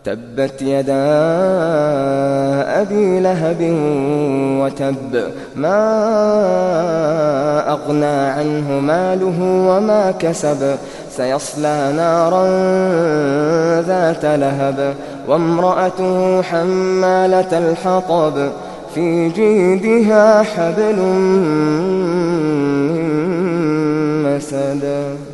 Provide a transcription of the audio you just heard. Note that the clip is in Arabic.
تبت يدا أبي لهب وتب، ما أغنى عنه ماله وما كسب، سيصلى نارا ذات لهب، وامرأته حمالة الحطب، في جيدها حبل من مسد.